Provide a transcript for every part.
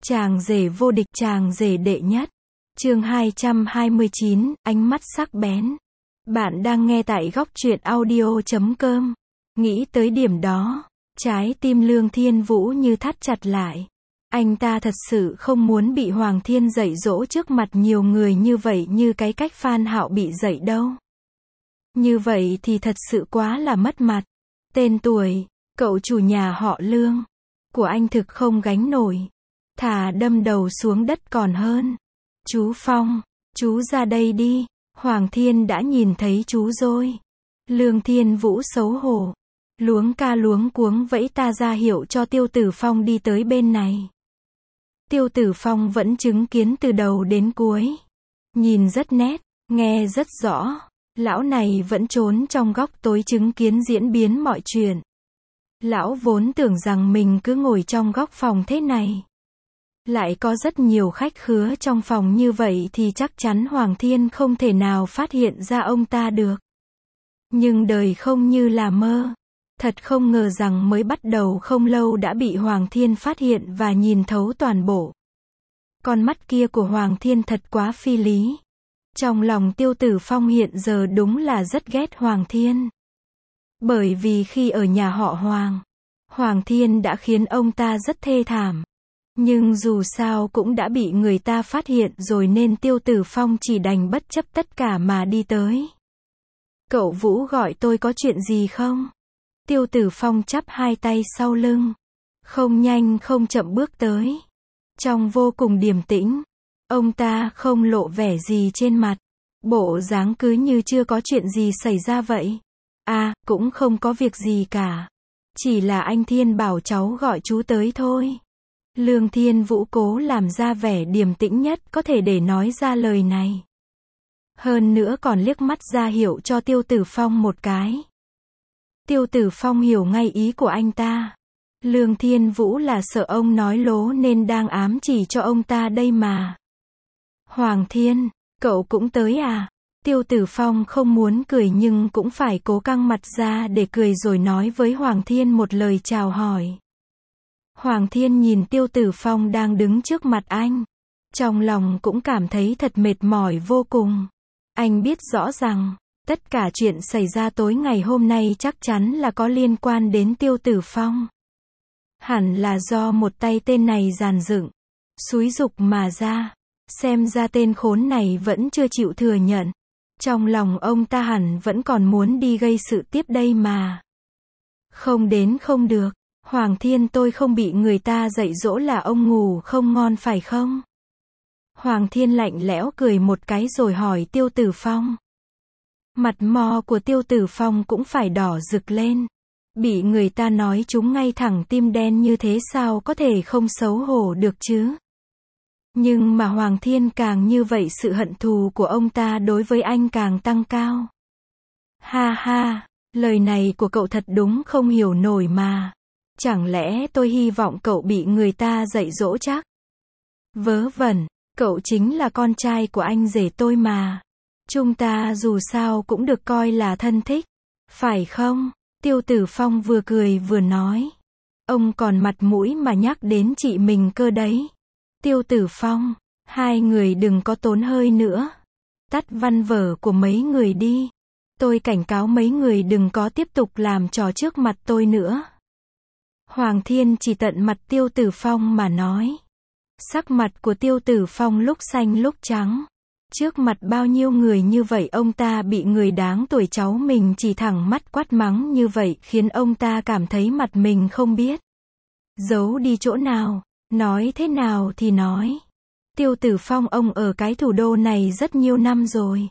Chàng rể vô địch, chàng rể đệ nhất. Chương 229, ánh mắt sắc bén. Bạn đang nghe tại góc truyện audio.com. Nghĩ tới điểm đó, trái tim Lương Thiên Vũ như thắt chặt lại. Anh ta thật sự không muốn bị Hoàng Thiên dạy dỗ trước mặt nhiều người như vậy, như cái cách Phan Hạo bị dạy đâu. Như vậy thì thật sự quá là mất mặt. Tên tuổi, cậu chủ nhà họ Lương của anh thực không gánh nổi. Thà đâm đầu xuống đất còn hơn. Chú Phong, chú ra đây đi. Hoàng Thiên đã nhìn thấy chú rồi. Lương Thiên Vũ xấu hổ, luống ca luống cuống vẫy ta ra hiệu cho Tiêu Tử Phong đi tới bên này. Tiêu Tử Phong vẫn chứng kiến từ đầu đến cuối. Nhìn rất nét, nghe rất rõ. Lão này vẫn trốn trong góc tối chứng kiến diễn biến mọi chuyện. Lão vốn tưởng rằng mình cứ ngồi trong góc phòng thế này, lại có rất nhiều khách khứa trong phòng như vậy thì chắc chắn Hoàng Thiên không thể nào phát hiện ra ông ta được. Nhưng đời không như là mơ. Thật không ngờ rằng mới bắt đầu không lâu đã bị Hoàng Thiên phát hiện và nhìn thấu toàn bộ. Con mắt kia của Hoàng Thiên thật quá phi lý. Trong lòng Tiêu Tử Phong hiện giờ đúng là rất ghét Hoàng Thiên. Bởi vì khi ở nhà họ Hoàng, Hoàng Thiên đã khiến ông ta rất thê thảm. Nhưng dù sao cũng đã bị người ta phát hiện rồi nên Tiêu Tử Phong chỉ đành bất chấp tất cả mà đi tới. Cậu Vũ gọi tôi có chuyện gì không? Tiêu Tử Phong chắp hai tay sau lưng, không nhanh không chậm bước tới. Trong vô cùng điềm tĩnh, ông ta không lộ vẻ gì trên mặt. Bộ dáng cứ như chưa có chuyện gì xảy ra vậy. À, cũng không có việc gì cả. Chỉ là anh Thiên bảo cháu gọi chú tới thôi. Lương Thiên Vũ cố làm ra vẻ điềm tĩnh nhất có thể để nói ra lời này. Hơn nữa còn liếc mắt ra hiệu cho Tiêu Tử Phong một cái. Tiêu Tử Phong hiểu ngay ý của anh ta. Lương Thiên Vũ là sợ ông nói lố nên đang ám chỉ cho ông ta đây mà. Hoàng Thiên, cậu cũng tới à? Tiêu Tử Phong không muốn cười nhưng cũng phải cố căng mặt ra để cười rồi nói với Hoàng Thiên một lời chào hỏi. Hoàng Thiên nhìn Tiêu Tử Phong đang đứng trước mặt anh. Trong lòng cũng cảm thấy thật mệt mỏi vô cùng. Anh biết rõ rằng, tất cả chuyện xảy ra tối ngày hôm nay chắc chắn là có liên quan đến Tiêu Tử Phong. Hẳn là do một tay tên này dàn dựng, xúi giục mà ra. Xem ra tên khốn này vẫn chưa chịu thừa nhận. Trong lòng ông ta hẳn vẫn còn muốn đi gây sự tiếp đây mà. Không đến không được. Hoàng Thiên, tôi không bị người ta dạy dỗ là ông ngủ không ngon phải không? Hoàng Thiên lạnh lẽo cười một cái rồi hỏi Tiêu Tử Phong. Mặt mò của Tiêu Tử Phong cũng phải đỏ rực lên. Bị người ta nói trúng ngay thẳng tim đen như thế sao có thể không xấu hổ được chứ? Nhưng mà Hoàng Thiên càng như vậy sự hận thù của ông ta đối với anh càng tăng cao. Ha ha, lời này của cậu thật đúng không hiểu nổi mà. Chẳng lẽ tôi hy vọng cậu bị người ta dạy dỗ chắc? Vớ vẩn, cậu chính là con trai của anh rể tôi mà. Chúng ta dù sao cũng được coi là thân thích, phải không? Tiêu Tử Phong vừa cười vừa nói. Ông còn mặt mũi mà nhắc đến chị mình cơ đấy. Tiêu Tử Phong, hai người đừng có tốn hơi nữa. Tắt văn vở của mấy người đi. Tôi cảnh cáo mấy người đừng có tiếp tục làm trò trước mặt tôi nữa. Hoàng Thiên chỉ tận mặt Tiêu Tử Phong mà nói. Sắc mặt của Tiêu Tử Phong lúc xanh lúc trắng. Trước mặt bao nhiêu người như vậy ông ta bị người đáng tuổi cháu mình chỉ thẳng mắt quát mắng như vậy khiến ông ta cảm thấy mặt mình không biết giấu đi chỗ nào, nói thế nào thì nói. Tiêu Tử Phong ông ở cái thủ đô này rất nhiều năm rồi.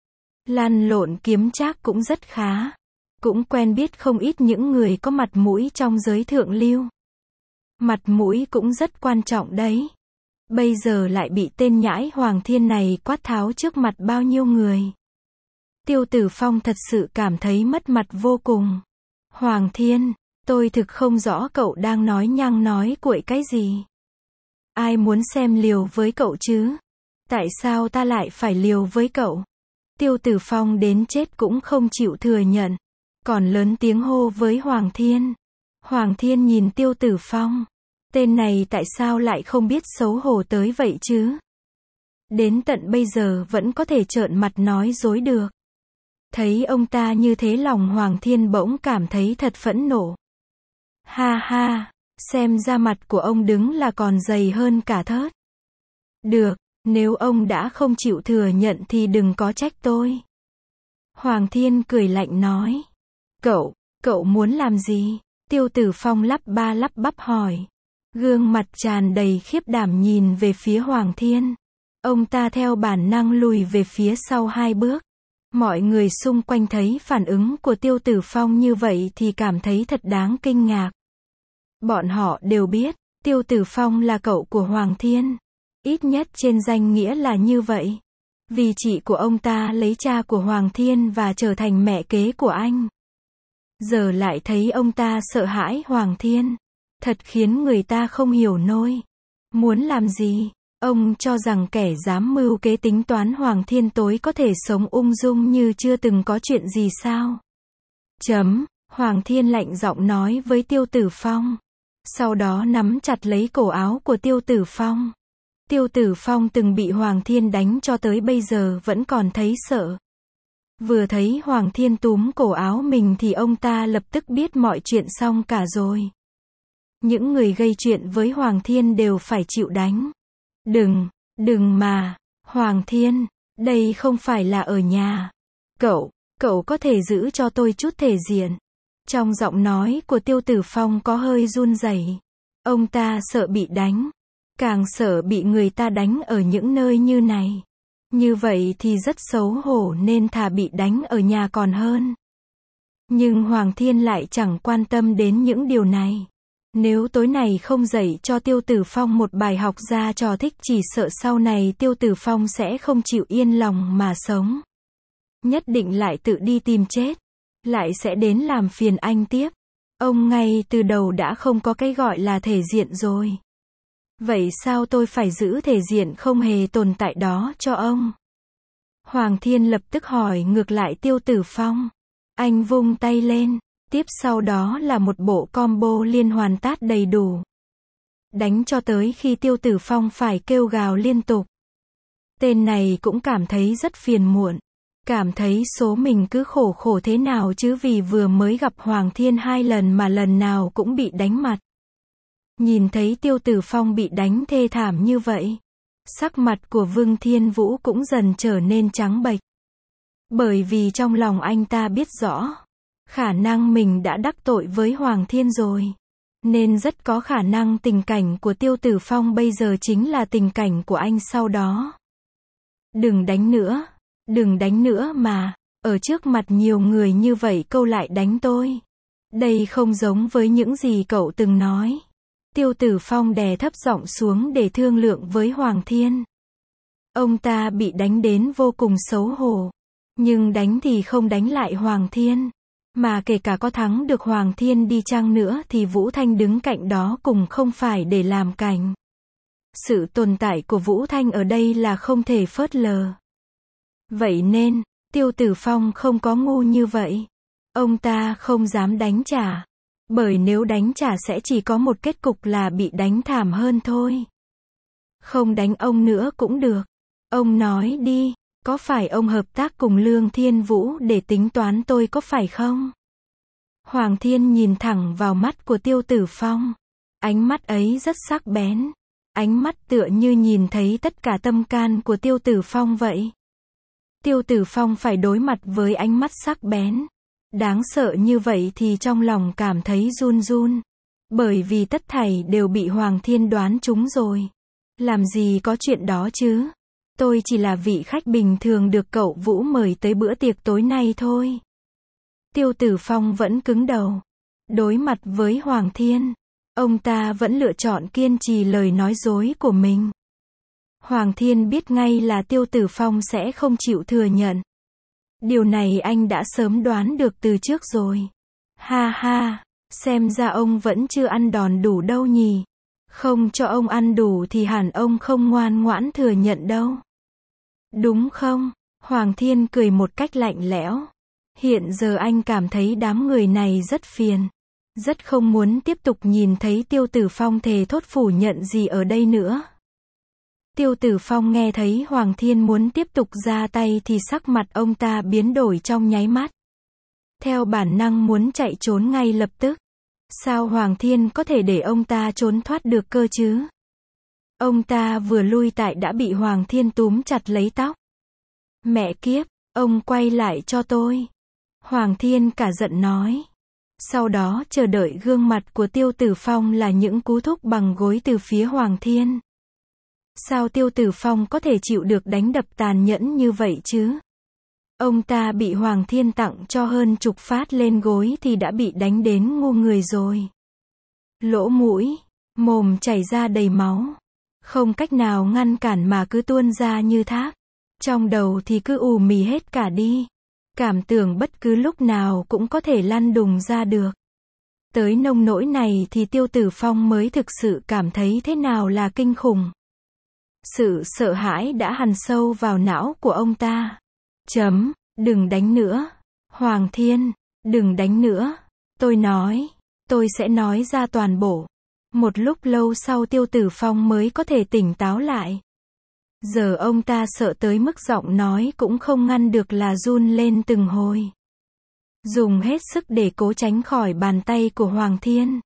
Lăn lộn kiếm trác cũng rất khá. Cũng quen biết không ít những người có mặt mũi trong giới thượng lưu. Mặt mũi cũng rất quan trọng đấy. Bây giờ lại bị tên nhãi Hoàng Thiên này quát tháo trước mặt bao nhiêu người. Tiêu Tử Phong thật sự cảm thấy mất mặt vô cùng. Hoàng Thiên, tôi thực không rõ cậu đang nói nhăng nói cuội cái gì. Ai muốn xem liều với cậu chứ? Tại sao ta lại phải liều với cậu? Tiêu Tử Phong đến chết cũng không chịu thừa nhận. Còn lớn tiếng hô với Hoàng Thiên. Hoàng Thiên nhìn Tiêu Tử Phong. Tên này tại sao lại không biết xấu hổ tới vậy chứ? Đến tận bây giờ vẫn có thể trợn mặt nói dối được. Thấy ông ta như thế lòng Hoàng Thiên bỗng cảm thấy thật phẫn nộ. Ha ha, xem ra mặt của ông đứng là còn dày hơn cả thớt. Được, nếu ông đã không chịu thừa nhận thì đừng có trách tôi. Hoàng Thiên cười lạnh nói. Cậu muốn làm gì? Tiêu Tử Phong lắp ba lắp bắp hỏi. Gương mặt tràn đầy khiếp đảm nhìn về phía Hoàng Thiên. Ông ta theo bản năng lùi về phía sau 2 bước. Mọi người xung quanh thấy phản ứng của Tiêu Tử Phong như vậy thì cảm thấy thật đáng kinh ngạc. Bọn họ đều biết, Tiêu Tử Phong là cậu của Hoàng Thiên. Ít nhất trên danh nghĩa là như vậy. Vì chị của ông ta lấy cha của Hoàng Thiên và trở thành mẹ kế của anh. Giờ lại thấy ông ta sợ hãi Hoàng Thiên. Thật khiến người ta không hiểu nổi. Muốn làm gì? Ông cho rằng kẻ dám mưu kế tính toán Hoàng Thiên tối có thể sống ung dung như chưa từng có chuyện gì sao? Hoàng Thiên lạnh giọng nói với Tiêu Tử Phong. Sau đó nắm chặt lấy cổ áo của Tiêu Tử Phong. Tiêu Tử Phong từng bị Hoàng Thiên đánh cho tới bây giờ vẫn còn thấy sợ. Vừa thấy Hoàng Thiên túm cổ áo mình thì ông ta lập tức biết mọi chuyện xong cả rồi. Những người gây chuyện với Hoàng Thiên đều phải chịu đánh. Đừng mà, Hoàng Thiên, đây không phải là ở nhà. Cậu có thể giữ cho tôi chút thể diện. Trong giọng nói của Tiêu Tử Phong có hơi run rẩy. Ông ta sợ bị đánh. Càng sợ bị người ta đánh ở những nơi như này. Như vậy thì rất xấu hổ nên thà bị đánh ở nhà còn hơn. Nhưng Hoàng Thiên lại chẳng quan tâm đến những điều này. Nếu tối nay không dạy cho Tiêu Tử Phong một bài học ra trò thích chỉ sợ sau này Tiêu Tử Phong sẽ không chịu yên lòng mà sống. Nhất định lại tự đi tìm chết. Lại sẽ đến làm phiền anh tiếp. Ông ngay từ đầu đã không có cái gọi là thể diện rồi. Vậy sao tôi phải giữ thể diện không hề tồn tại đó cho ông? Hoàng Thiên lập tức hỏi ngược lại Tiêu Tử Phong. Anh vung tay lên. Tiếp sau đó là một bộ combo liên hoàn tát đầy đủ. Đánh cho tới khi Tiêu Tử Phong phải kêu gào liên tục. Tên này cũng cảm thấy rất phiền muộn. Cảm thấy số mình cứ khổ thế nào chứ vì vừa mới gặp Hoàng Thiên 2 lần mà lần nào cũng bị đánh mặt. Nhìn thấy Tiêu Tử Phong bị đánh thê thảm như vậy. Sắc mặt của Vương Thiên Vũ cũng dần trở nên trắng bệch. Bởi vì trong lòng anh ta biết rõ. Khả năng mình đã đắc tội với Hoàng Thiên rồi. Nên rất có khả năng tình cảnh của Tiêu Tử Phong bây giờ chính là tình cảnh của anh sau đó. Đừng đánh nữa mà. Ở trước mặt nhiều người như vậy cậu lại đánh tôi. Đây không giống với những gì cậu từng nói. Tiêu Tử Phong đè thấp giọng xuống để thương lượng với Hoàng Thiên. Ông ta bị đánh đến vô cùng xấu hổ. Nhưng đánh thì không đánh lại Hoàng Thiên. Mà kể cả có thắng được Hoàng Thiên đi chăng nữa thì Vũ Thanh đứng cạnh đó cũng không phải để làm cảnh. Sự tồn tại của Vũ Thanh ở đây là không thể phớt lờ. Vậy nên, Tiêu Tử Phong không có ngu như vậy. Ông ta không dám đánh trả. Bởi nếu đánh trả sẽ chỉ có một kết cục là bị đánh thảm hơn thôi. Không đánh ông nữa cũng được. Ông nói đi, có phải ông hợp tác cùng Lương Thiên Vũ để tính toán tôi có phải không? Hoàng Thiên nhìn thẳng vào mắt của Tiêu Tử Phong. Ánh mắt ấy rất sắc bén. Ánh mắt tựa như nhìn thấy tất cả tâm can của Tiêu Tử Phong vậy. Tiêu Tử Phong phải đối mặt với ánh mắt sắc bén. Đáng sợ như vậy thì trong lòng cảm thấy run run. Bởi vì tất thảy đều bị Hoàng Thiên đoán trúng rồi. Làm gì có chuyện đó chứ? Tôi chỉ là vị khách bình thường được cậu Vũ mời tới bữa tiệc tối nay thôi. Tiêu Tử Phong vẫn cứng đầu. Đối mặt với Hoàng Thiên, ông ta vẫn lựa chọn kiên trì lời nói dối của mình. Hoàng Thiên biết ngay là Tiêu Tử Phong sẽ không chịu thừa nhận. Điều này anh đã sớm đoán được từ trước rồi. Ha ha, xem ra ông vẫn chưa ăn đòn đủ đâu nhỉ. Không cho ông ăn đủ thì hẳn ông không ngoan ngoãn thừa nhận đâu. Đúng không? Hoàng Thiên cười một cách lạnh lẽo. Hiện giờ anh cảm thấy đám người này rất phiền. Rất không muốn tiếp tục nhìn thấy Tiêu Tử Phong thề thốt phủ nhận gì ở đây nữa. Tiêu Tử Phong nghe thấy Hoàng Thiên muốn tiếp tục ra tay thì sắc mặt ông ta biến đổi trong nháy mắt. Theo bản năng muốn chạy trốn ngay lập tức. Sao Hoàng Thiên có thể để ông ta trốn thoát được cơ chứ? Ông ta vừa lui tại đã bị Hoàng Thiên túm chặt lấy tóc. Mẹ kiếp, ông quay lại cho tôi. Hoàng Thiên cả giận nói. Sau đó chờ đợi gương mặt của Tiêu Tử Phong là những cú thúc bằng gối từ phía Hoàng Thiên. Sao Tiêu Tử Phong có thể chịu được đánh đập tàn nhẫn như vậy chứ? Ông ta bị Hoàng Thiên tặng cho hơn chục phát lên gối thì đã bị đánh đến ngu người rồi. Lỗ mũi, mồm chảy ra đầy máu. Không cách nào ngăn cản mà cứ tuôn ra như thác. Trong đầu thì cứ ù mì hết cả đi. Cảm tưởng bất cứ lúc nào cũng có thể lăn đùng ra được. Tới nông nỗi này thì Tiêu Tử Phong mới thực sự cảm thấy thế nào là kinh khủng. Sự sợ hãi đã hằn sâu vào não của ông ta. Đừng đánh nữa. Hoàng Thiên, đừng đánh nữa. Tôi sẽ nói ra toàn bộ. Một lúc lâu sau Tiêu Tử Phong mới có thể tỉnh táo lại. Giờ ông ta sợ tới mức giọng nói cũng không ngăn được là run lên từng hồi. Dùng hết sức để cố tránh khỏi bàn tay của Hoàng Thiên.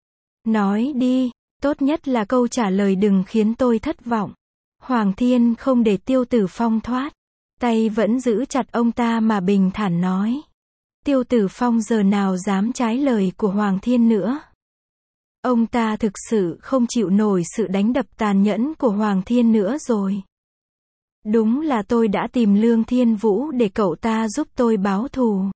Nói đi, tốt nhất là câu trả lời đừng khiến tôi thất vọng. Hoàng Thiên không để Tiêu Tử Phong thoát. Tay vẫn giữ chặt ông ta mà bình thản nói. Tiêu Tử Phong giờ nào dám trái lời của Hoàng Thiên nữa. Ông ta thực sự không chịu nổi sự đánh đập tàn nhẫn của Hoàng Thiên nữa rồi. Đúng là tôi đã tìm Lương Thiên Vũ để cậu ta giúp tôi báo thù.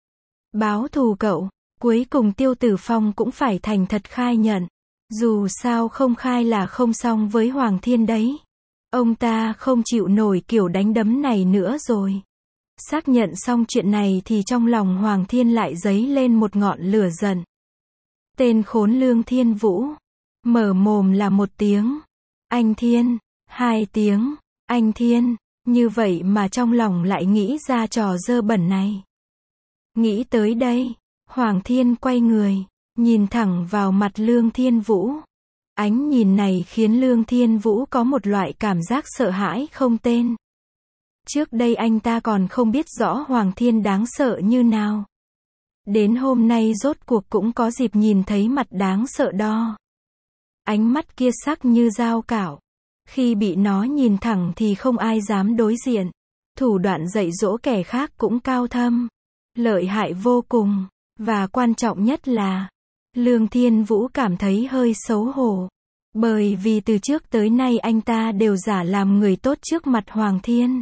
Báo thù cậu, cuối cùng Tiêu Tử Phong cũng phải thành thật khai nhận. Dù sao không khai là không xong với Hoàng Thiên đấy. Ông ta không chịu nổi kiểu đánh đấm này nữa rồi. Xác nhận xong chuyện này thì trong lòng Hoàng Thiên lại dấy lên một ngọn lửa giận. Tên khốn Lương Thiên Vũ. Mở mồm là một tiếng. Anh Thiên. 2 tiếng. Anh Thiên. Như vậy mà trong lòng lại nghĩ ra trò dơ bẩn này. Nghĩ tới đây. Hoàng Thiên quay người. Nhìn thẳng vào mặt Lương Thiên Vũ. Ánh nhìn này khiến Lương Thiên Vũ có một loại cảm giác sợ hãi không tên. Trước đây anh ta còn không biết rõ Hoàng Thiên đáng sợ như nào. Đến hôm nay rốt cuộc cũng có dịp nhìn thấy mặt đáng sợ đó. Ánh mắt kia sắc như dao cạo. Khi bị nó nhìn thẳng thì không ai dám đối diện. Thủ đoạn dạy dỗ kẻ khác cũng cao thâm. Lợi hại vô cùng. Và quan trọng nhất là Lương Thiên Vũ cảm thấy hơi xấu hổ. Bởi vì từ trước tới nay anh ta đều giả làm người tốt trước mặt Hoàng Thiên.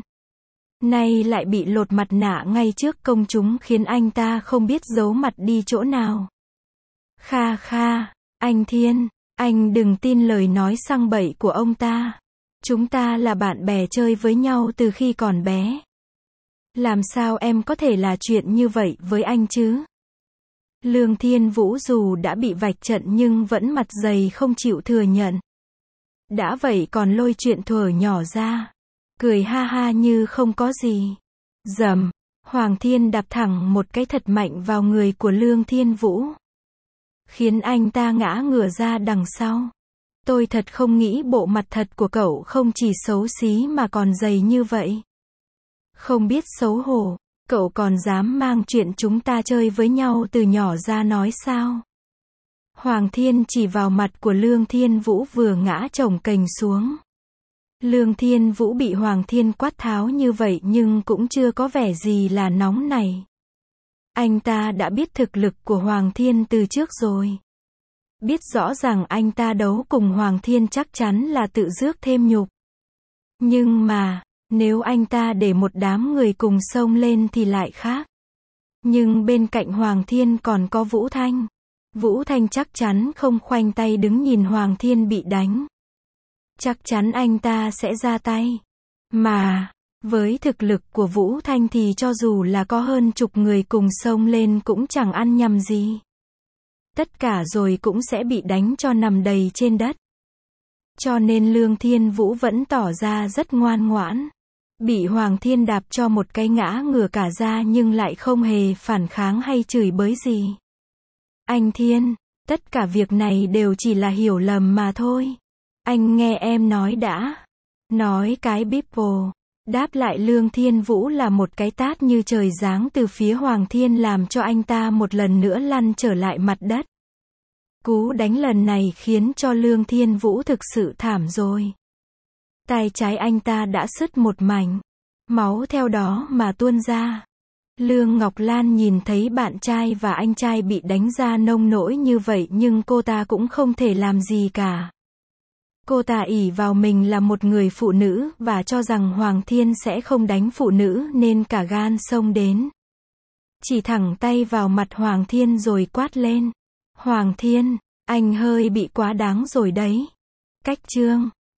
Nay lại bị lột mặt nạ ngay trước công chúng khiến anh ta không biết giấu mặt đi chỗ nào. Kha kha, anh Thiên, anh đừng tin lời nói sằng bậy của ông ta. Chúng ta là bạn bè chơi với nhau từ khi còn bé. Làm sao em có thể là chuyện như vậy với anh chứ? Lương Thiên Vũ dù đã bị vạch trận nhưng vẫn mặt dày không chịu thừa nhận. Đã vậy còn lôi chuyện thuở nhỏ ra. Cười ha ha như không có gì. Dầm, Hoàng Thiên đạp thẳng một cái thật mạnh vào người của Lương Thiên Vũ. Khiến anh ta ngã ngửa ra đằng sau. Tôi thật không nghĩ bộ mặt thật của cậu không chỉ xấu xí mà còn dày như vậy. Không biết xấu hổ, cậu còn dám mang chuyện chúng ta chơi với nhau từ nhỏ ra nói sao? Hoàng Thiên chỉ vào mặt của Lương Thiên Vũ vừa ngã chồng kềnh xuống. Lương Thiên Vũ bị Hoàng Thiên quát tháo như vậy nhưng cũng chưa có vẻ gì là nóng này. Anh ta đã biết thực lực của Hoàng Thiên từ trước rồi. Biết rõ rằng anh ta đấu cùng Hoàng Thiên chắc chắn là tự rước thêm nhục. Nhưng mà, nếu anh ta để một đám người cùng xông lên thì lại khác. Nhưng bên cạnh Hoàng Thiên còn có Vũ Thanh. Vũ Thanh chắc chắn không khoanh tay đứng nhìn Hoàng Thiên bị đánh. Chắc chắn anh ta sẽ ra tay. Mà, với thực lực của Vũ Thanh thì cho dù là có hơn chục người cùng xông lên cũng chẳng ăn nhầm gì. Tất cả rồi cũng sẽ bị đánh cho nằm đầy trên đất. Cho nên Lương Thiên Vũ vẫn tỏ ra rất ngoan ngoãn. Bị Hoàng Thiên đạp cho một cái ngã ngửa cả ra nhưng lại không hề phản kháng hay chửi bới gì. Anh Thiên, tất cả việc này đều chỉ là hiểu lầm mà thôi. Anh nghe em nói đã. Nói cái bíp bồ. Đáp lại Lương Thiên Vũ là một cái tát như trời giáng từ phía Hoàng Thiên làm cho anh ta một lần nữa lăn trở lại mặt đất. Cú đánh lần này khiến cho Lương Thiên Vũ thực sự thảm rồi. Tay trái anh ta đã sứt một mảnh. Máu theo đó mà tuôn ra. Lương Ngọc Lan nhìn thấy bạn trai và anh trai bị đánh ra nông nỗi như vậy nhưng cô ta cũng không thể làm gì cả. Cô ta ỷ vào mình là một người phụ nữ và cho rằng Hoàng Thiên sẽ không đánh phụ nữ nên cả gan xông đến. Chỉ thẳng tay vào mặt Hoàng Thiên rồi quát lên. Hoàng Thiên, anh hơi bị quá đáng rồi đấy. Cách chương